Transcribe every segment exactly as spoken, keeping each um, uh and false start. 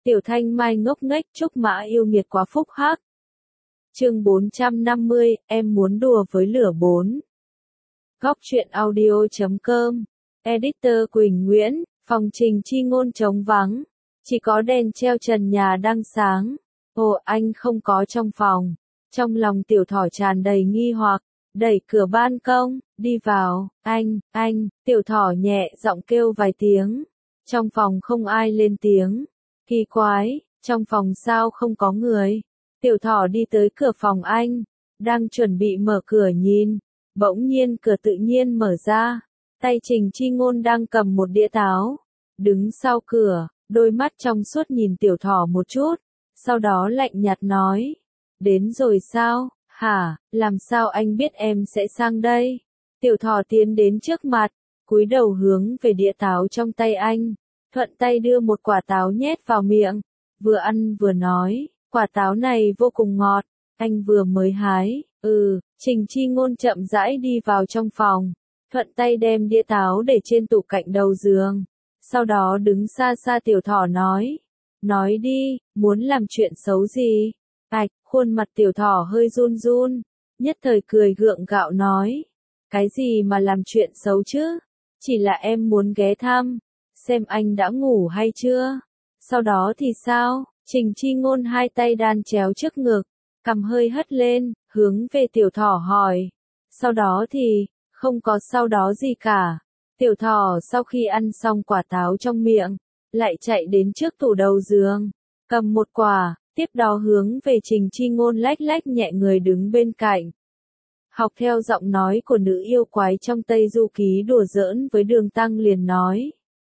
Tiểu Thanh Mai ngốc nghếch Trúc Mã yêu nghiệt quá phúc hắc. Chương bốn trăm năm mươi, em muốn đùa với lửa bốn. Góc truyện audio chấm com. Editor Quỳnh Nguyễn, phòng Trình Chi Ngôn trống vắng. Chỉ có đèn treo trần nhà đang sáng. Ồ, anh không có trong phòng. Trong lòng Tiểu Thỏ tràn đầy nghi hoặc, đẩy cửa ban công, đi vào. Anh, anh, Tiểu Thỏ nhẹ giọng kêu vài tiếng. Trong phòng không ai lên tiếng. Kỳ quái, trong phòng sao không có người. Tiểu Thỏ đi tới cửa phòng anh, đang chuẩn bị mở cửa nhìn, bỗng nhiên cửa tự nhiên mở ra, tay Trình Chi Ngôn đang cầm một đĩa táo, đứng sau cửa, đôi mắt trong suốt nhìn Tiểu Thỏ một chút, sau đó lạnh nhạt nói, đến rồi sao, hả, làm sao anh biết em sẽ sang đây? Tiểu Thỏ tiến đến trước mặt, cúi đầu hướng về đĩa táo trong tay anh, thuận tay đưa một quả táo nhét vào miệng, vừa ăn vừa nói. Quả táo này vô cùng ngọt, anh vừa mới hái, ừ, Trình Chi Ngôn chậm rãi đi vào trong phòng, thuận tay đem đĩa táo để trên tủ cạnh đầu giường, sau đó đứng xa xa Tiểu Thỏ nói, nói đi, muốn làm chuyện xấu gì? Ảch, khuôn mặt Tiểu Thỏ hơi run run, nhất thời cười gượng gạo nói, cái gì mà làm chuyện xấu chứ? Chỉ là em muốn ghé thăm, xem anh đã ngủ hay chưa? Sau đó thì sao? Trình Chi Ngôn hai tay đan chéo trước ngực, cằm hơi hất lên, hướng về Tiểu Thỏ hỏi. Sau đó thì, không có sau đó gì cả. Tiểu Thỏ sau khi ăn xong quả táo trong miệng, lại chạy đến trước tủ đầu giường, cầm một quả, tiếp đó hướng về Trình Chi Ngôn lách lách nhẹ người đứng bên cạnh. Học theo giọng nói của nữ yêu quái trong Tây Du Ký đùa giỡn với Đường Tăng liền nói.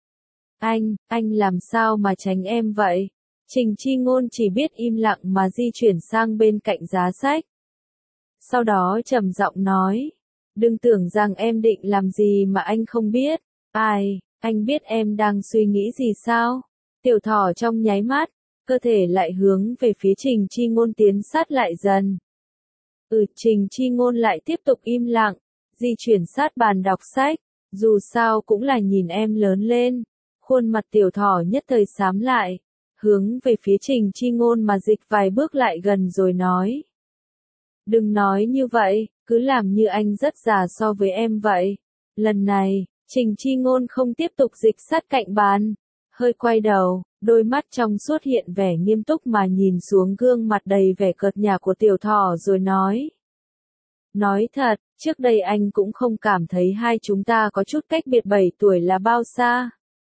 Anh, anh làm sao mà tránh em vậy? Trình Chi Ngôn chỉ biết im lặng mà di chuyển sang bên cạnh giá sách. Sau đó trầm giọng nói, đừng tưởng rằng em định làm gì mà anh không biết. Ai, anh biết em đang suy nghĩ gì sao? Tiểu Thỏ trong nháy mắt, cơ thể lại hướng về phía Trình Chi Ngôn tiến sát lại dần. Ừ, Trình Chi Ngôn lại tiếp tục im lặng, di chuyển sát bàn đọc sách, dù sao cũng là nhìn em lớn lên. Khuôn mặt Tiểu Thỏ nhất thời xám lại, hướng về phía Trình Chi Ngôn mà dịch vài bước lại gần rồi nói. Đừng nói như vậy, cứ làm như anh rất già so với em vậy. Lần này, Trình Chi Ngôn không tiếp tục dịch sát cạnh bàn, hơi quay đầu, đôi mắt trong suốt hiện vẻ nghiêm túc mà nhìn xuống gương mặt đầy vẻ cợt nhả của Tiểu Thỏ rồi nói. Nói thật, trước đây anh cũng không cảm thấy hai chúng ta có chút cách biệt bảy tuổi là bao xa.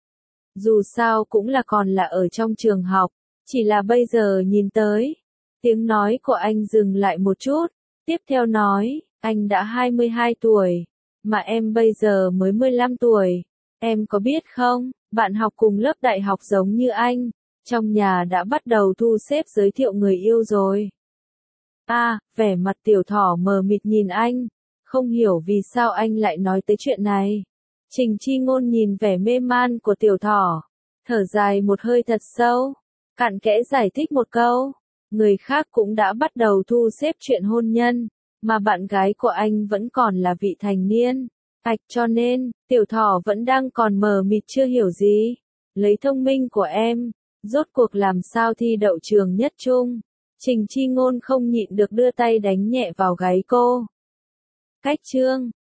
Dù sao cũng là còn là ở trong trường học, chỉ là bây giờ nhìn tới. Tiếng nói của anh dừng lại một chút, tiếp theo nói, anh đã hai mươi hai tuổi, mà em bây giờ mới mười lăm tuổi. Em có biết không, bạn học cùng lớp đại học giống như anh, trong nhà đã bắt đầu thu xếp giới thiệu người yêu rồi. À, vẻ mặt Tiểu Thỏ mờ mịt nhìn anh, không hiểu vì sao anh lại nói tới chuyện này. Trình Chi Ngôn nhìn vẻ mê man của Tiểu Thỏ, thở dài một hơi thật sâu, cặn kẽ giải thích một câu, người khác cũng đã bắt đầu thu xếp chuyện hôn nhân, mà bạn gái của anh vẫn còn là vị thành niên. Ạch cho nên, Tiểu Thỏ vẫn đang còn mờ mịt chưa hiểu gì. Lấy thông minh của em, rốt cuộc làm sao thi đậu trường nhất trung. Trình Chi Ngôn không nhịn được đưa tay đánh nhẹ vào gáy cô. Cách chương